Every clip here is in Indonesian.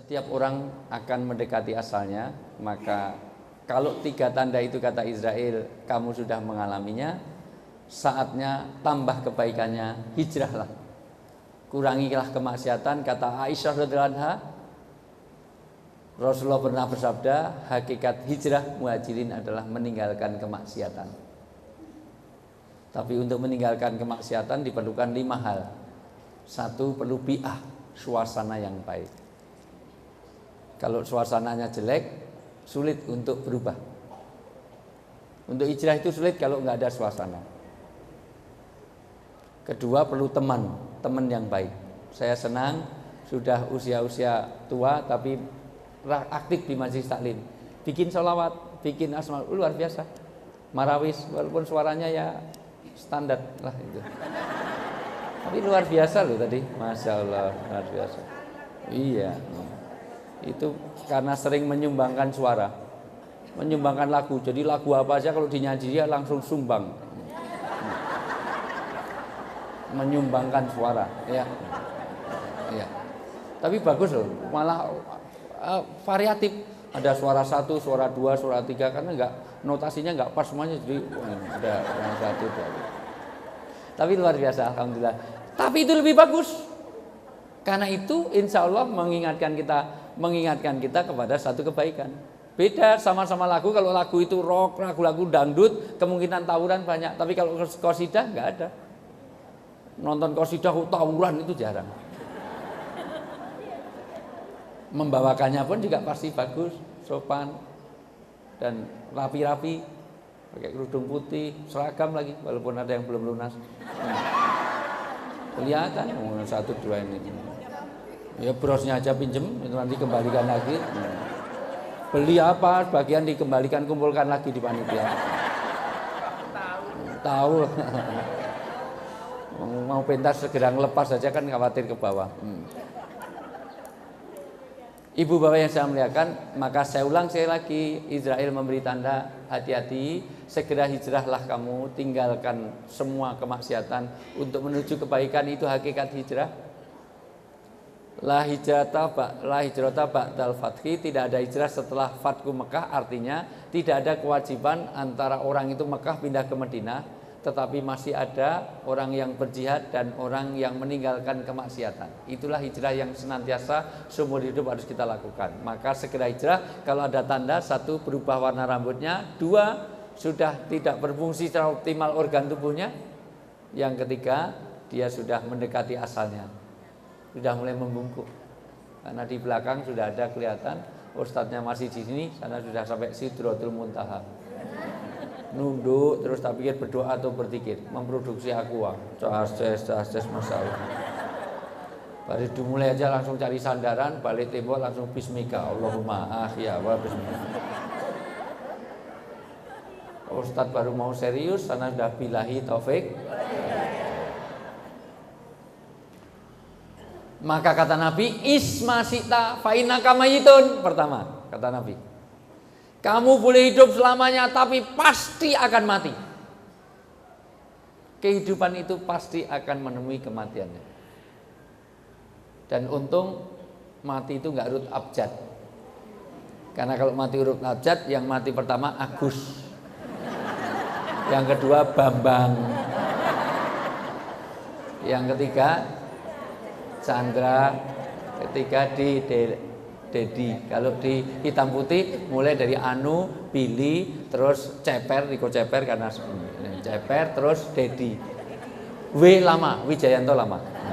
Setiap orang akan mendekati asalnya. Maka kalau 3 tanda itu kata Israel kamu sudah mengalaminya, saatnya tambah kebaikannya, hijrahlah, kurangilah kemaksiatan. Kata Aisyah radhiyallahu anha, Rasulullah pernah bersabda, hakikat hijrah muhajirin adalah meninggalkan kemaksiatan. Tapi untuk meninggalkan kemaksiatan diperlukan 5 hal. 1, perlu bi'ah, suasana yang baik. Kalau suasananya jelek, sulit untuk berubah. Untuk hijrah itu sulit kalau nggak ada suasana. Kedua, perlu teman yang baik. Saya senang sudah usia tua tapi aktif di majelis taklim, bikin sholawat, bikin asma, luar biasa. Marawis walaupun suaranya ya standar lah itu, tapi luar biasa loh tadi, masya Allah, luar biasa. Iya, itu karena sering menyumbangkan suara, menyumbangkan lagu. Jadi lagu apa aja kalau dinyanyi dia langsung sumbang, menyumbangkan suara, ya. Tapi bagus loh, malah variatif. Ada suara 1, suara 2, suara 3, karena notasinya nggak pas semuanya, jadi ada yang 1, 2. Tapi luar biasa, alhamdulillah. Tapi itu lebih bagus. Karena itu insya Allah mengingatkan kita kepada satu kebaikan. Beda sama-sama lagu. Kalau lagu itu rock, lagu-lagu dangdut, kemungkinan tawuran banyak. Tapi kalau qasidah nggak ada. Nonton qasidah tawuran itu jarang. Membawakannya pun juga pasti bagus, sopan dan rapi-rapi, pakai kerudung putih, seragam lagi, walaupun ada yang belum lunas. Kelihatan 1, 2 ini. Ya brosnya aja pinjem, itu nanti kembalikan lagi. Beli apa, bagian dikembalikan, kumpulkan lagi di panitia. Tahu. Mau pentas segera ngelepas saja kan khawatir ke bawah. Ibu bapak yang saya muliakan, maka saya ulang sekali lagi, Israel memberi tanda, hati-hati, segera hijrahlah kamu, tinggalkan semua kemaksiatan untuk menuju kebaikan. Itu hakikat hijrah. La hijrata ba'dal fathi, tidak ada hijrah setelah fatku Mekah. Artinya tidak ada kewajiban antara orang itu Mekah pindah ke Madinah, tetapi masih ada orang yang berjihad dan orang yang meninggalkan kemaksiatan. Itulah hijrah yang senantiasa seumur hidup harus kita lakukan. Maka segera hijrah. Kalau ada tanda, 1, berubah warna rambutnya. 2, sudah tidak berfungsi secara optimal organ tubuhnya. Yang ketiga, dia sudah mendekati asalnya, sudah mulai membungkuk. Karena di belakang sudah ada kelihatan, ustadznya masih di sini, sana sudah sampai Sidratul Muntaha. Nunduk terus, tak pikir berdoa atau berzikir, memproduksi aqua, castes masalah. Baru dimulai aja langsung cari sandaran, balik tembok langsung bismika, Allahumma ya wa bismika. Ustadz baru mau serius, sana sudah billahi taufik. Maka kata Nabi, isma sita fa innaka mayitun. Pertama kata Nabi, kamu boleh hidup selamanya tapi pasti akan mati. Kehidupan itu pasti akan menemui kematiannya. Dan untung mati itu nggak urut abjad. Karena kalau mati urut abjad, yang mati pertama Agus, yang kedua Bambang, yang ketiga Chandra, ketiga Dedi. Kalau di hitam putih mulai dari Anu, Billy, terus Ceper, Riko Ceper karena Ceper, terus Dedi. W lama, Wijayanto lama.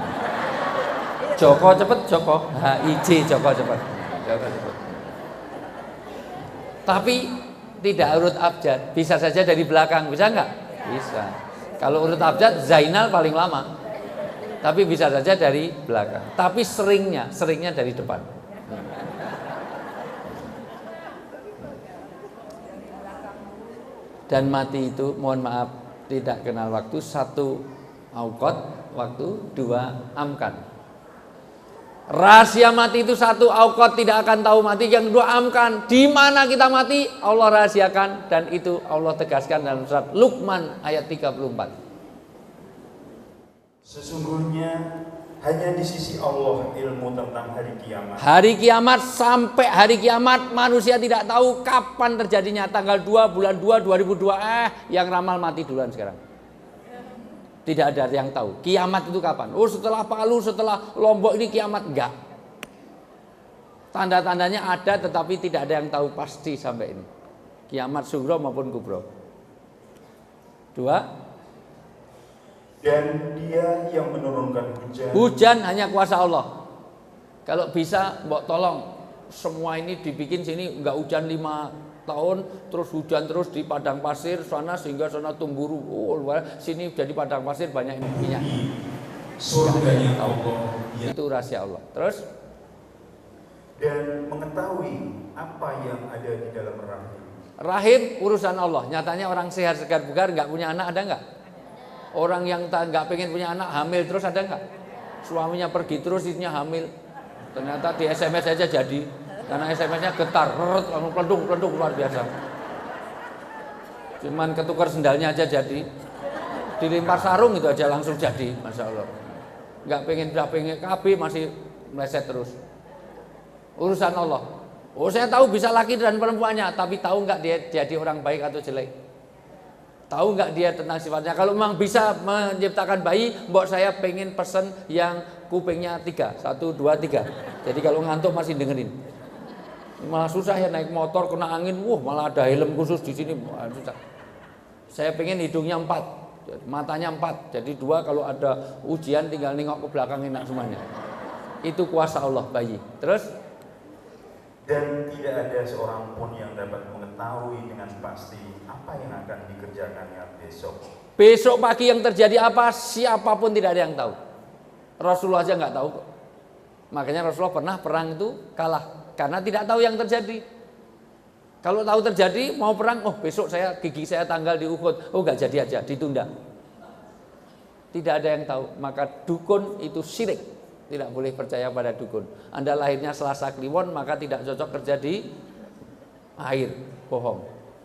Joko cepet, Joko. HIJ Joko cepet. Tapi tidak urut abjad, bisa saja dari belakang, bisa nggak? Bisa. Kalau urut abjad Zainal paling lama. Tapi bisa saja dari belakang. Tapi seringnya dari depan. Dan mati itu mohon maaf tidak kenal waktu. 1 auqat waktu, 2 amkan. Rahasia mati itu 1 auqat tidak akan tahu mati, yang 2 amkan. Di mana kita mati Allah rahasiakan, dan itu Allah tegaskan dalam surat Luqman ayat 34. Sesungguhnya Hanya di sisi Allah ilmu tentang hari kiamat. Hari kiamat sampai hari kiamat manusia tidak tahu kapan terjadinya. Tanggal 2 bulan 2 2002 yang ramal mati duluan sekarang. Tidak ada yang tahu. Kiamat itu kapan? Oh setelah Palu, setelah Lombok ini kiamat. Enggak. Tanda-tandanya ada tetapi tidak ada yang tahu pasti sampai ini. Kiamat sugro maupun kubro. 2. Dan dia yang menurunkan hujan. Hujan hanya kuasa Allah. Kalau bisa, mbok tolong semua ini dibikin sini enggak hujan 5 tahun, terus hujan terus di padang pasir sana sehingga sana tumburu. Oh, sini jadi padang pasir banyak minyak. Surganya Allah. Itu rahasia Allah. Terus dan mengetahui apa yang ada di dalam rahim. Rahim urusan Allah. Nyatanya orang sehat segar bugar nggak punya anak ada nggak? Orang yang nggak pengen punya anak hamil terus ada nggak? Suaminya pergi terus istrinya hamil. Ternyata di SMS aja jadi. Karena SMS-nya getar, langsung peledung luar biasa. Cuman ketukar sendalnya aja jadi. Dilempar sarung itu aja langsung jadi, masya Allah. Nggak pengen KB masih meleset terus. Urusan Allah. Oh saya tahu bisa laki dan perempuannya, tapi tahu nggak dia jadi orang baik atau jelek? Tahu nggak dia tentang sifatnya? Kalau memang bisa menciptakan bayi, mbok saya pengen pesen yang kupingnya 3, 1, 2, 3. Jadi kalau ngantuk masih dengerin. Malah susah ya naik motor kena angin, malah ada helm khusus di sini. Susah. Saya pengen hidungnya 4, matanya 4. Jadi 2 kalau ada ujian tinggal nengok ke belakang enak semuanya. Itu kuasa Allah bayi. Terus? Dan tidak ada seorang pun yang dapat mengetahui dengan pasti apa yang akan dikerjakannya besok. Besok pagi yang terjadi apa, siapapun tidak ada yang tahu. Rasulullah aja nggak tahu. Makanya Rasulullah pernah perang itu kalah karena tidak tahu yang terjadi. Kalau tahu terjadi mau perang, besok gigi saya tanggal di Uhud, nggak jadi aja, ditunda. Tidak ada yang tahu. Maka dukun itu syirik. Tidak boleh percaya pada dukun. Anda lahirnya Selasa Kliwon maka tidak cocok kerja di air, bohong.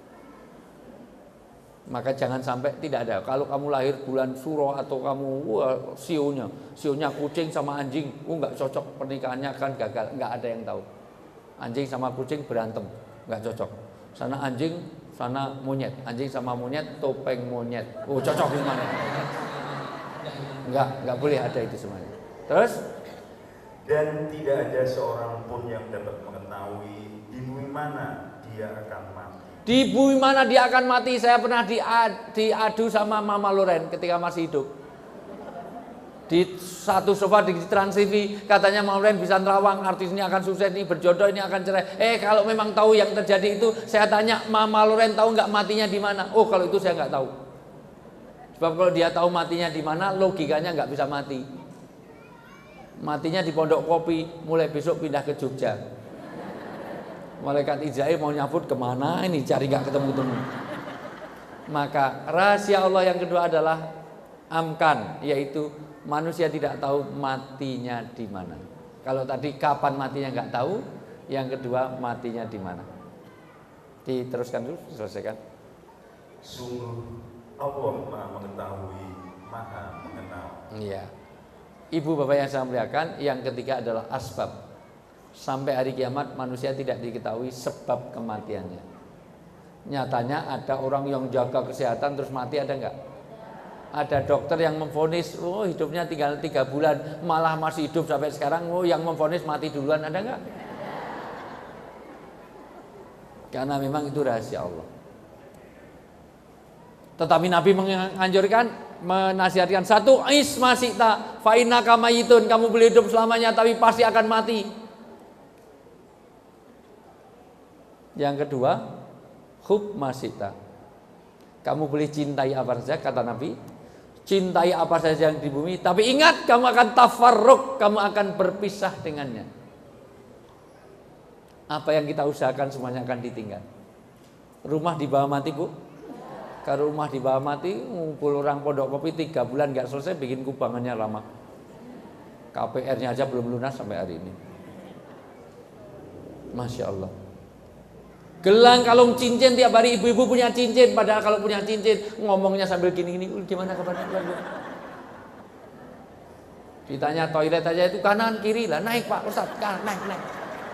Maka jangan sampai tidak ada. Kalau kamu lahir bulan Suro atau kamu sionya kucing sama anjing, nggak cocok pernikahannya kan gagal. Nggak ada yang tahu. Anjing sama kucing berantem, nggak cocok. Sana anjing, sana monyet. Anjing sama monyet, topeng monyet. Cocok gimana? Nggak boleh ada itu semuanya. Terus? Dan tidak ada seorang pun yang dapat mengetahui di bumi mana dia akan mati. Di bumi mana dia akan mati? Saya pernah diadu sama Mama Loren ketika masih hidup. Di satu sofa di Trans TV katanya Mama Loren bisa nerawang, artis ini akan sukses, ini berjodoh, ini akan cerai. Kalau memang tahu yang terjadi itu, saya tanya Mama Loren tahu nggak matinya di mana? Kalau itu saya nggak tahu. Sebab kalau dia tahu matinya di mana, logikanya nggak bisa mati. Matinya di Pondok Kopi, mulai besok pindah ke Jogja. Malaikat Israel mau nyabut kemana ini, cari nggak ketemu-temu. Maka rahasia Allah yang kedua adalah amkan, yaitu manusia tidak tahu matinya di mana. Kalau tadi kapan matinya nggak tahu, yang kedua matinya di mana. Diteruskan dulu, selesaikan. Sungguh Allah Maha mengetahui, Maha mengenal. Iya. Ibu bapak yang saya muliakan, yang ketiga adalah asbab. Sampai hari kiamat manusia tidak diketahui sebab kematiannya. Nyatanya ada orang yang jaga kesehatan terus mati, ada enggak? Ada dokter yang memvonis, hidupnya tinggal 3 bulan, malah masih hidup sampai sekarang. Yang memvonis mati duluan, ada enggak? Karena memang itu rahasia Allah. Tetapi Nabi menganjurkan, menasihatkan, satu, isma sita fa innaka mayitun, kamu boleh hidup selamanya tapi pasti akan mati. Yang kedua, hub masita, kamu boleh cintai apa saja, kata Nabi, cintai apa saja yang di bumi, tapi ingat kamu akan tafarruq, kamu akan berpisah dengannya. Apa yang kita usahakan semuanya akan ditinggal. Rumah di bawah mati, Bu. Kalau rumah di bawah mati, ngumpul orang Pondok Kopi 3 bulan nggak selesai, bikin kubangannya lama. KPR-nya aja belum lunas sampai hari ini. Masya Allah. Gelang kalung cincin tiap hari, ibu-ibu punya cincin, padahal kalau punya cincin ngomongnya sambil gini-gini, gimana kabar keluarga? Ditanya toilet aja itu kanan kiri lah, naik Pak Ustadz, naik.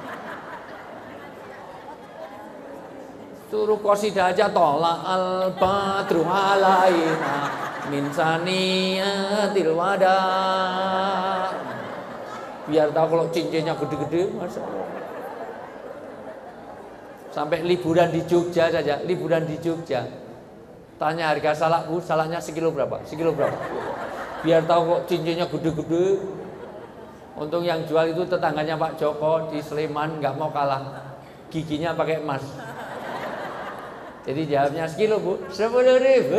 Suruh qasidah aja, tola al badru alaina min saniyatil wada. Biar tahu kalau cincinnya gede-gede, Masya Allah. Sampai liburan di Jogja saja, tanya harga salak Bu, salaknya sekilo berapa? Biar tahu kok cincinnya gede-gede. Untung yang jual itu tetangganya Pak Joko di Sleman, nggak mau kalah, giginya pakai emas. Jadi jawabnya sekilo Bu, 10.000.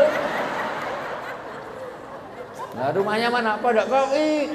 Nah rumahnya mana? Pada kopi.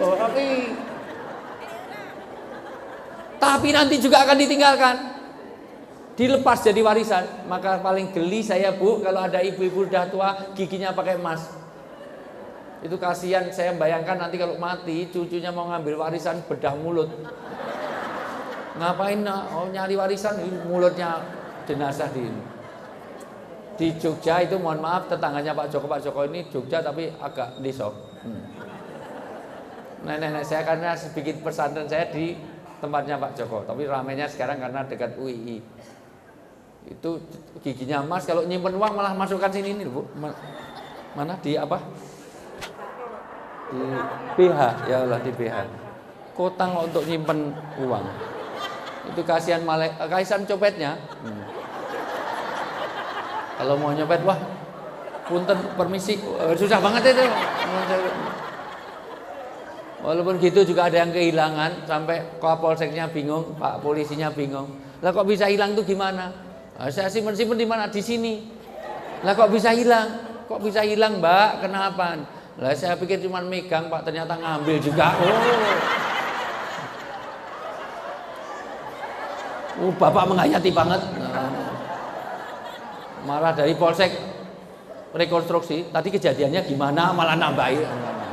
Tapi nanti juga akan ditinggalkan, dilepas jadi warisan. Maka paling geli saya Bu, kalau ada ibu-ibu udah tua giginya pakai emas. Itu kasihan, saya bayangkan nanti kalau mati cucunya mau ngambil warisan bedah mulut. Ngapain nak? Oh nyari warisan, mulutnya jenazah di Jogja itu, mohon maaf tetangganya Pak Joko ini Jogja tapi agak desa. Nenek saya karena bikin pesantren saya di tempatnya Pak Joko, tapi ramainya sekarang karena dekat UII. Itu giginya emas, kalau nyimpen uang malah masukkan sini ini Bu. Mana di apa? Di BH, ya Allah di BH. Kotang untuk nyimpen uang. Itu kasihan copetnya. Kalau mau nyopet, wah, punten permisi, susah banget itu. Walaupun gitu juga ada yang kehilangan, sampai Kapolseknya bingung, Pak polisinya bingung. Lah kok bisa hilang tuh gimana? Nah, saya simpen di mana? Di sini. Lah kok bisa hilang? Mbak? Kenapa? Lah saya pikir cuma megang Pak, ternyata ngambil juga. Bapak menghayati banget. Marah dari Polsek rekonstruksi, tadi kejadiannya gimana malah nambahin.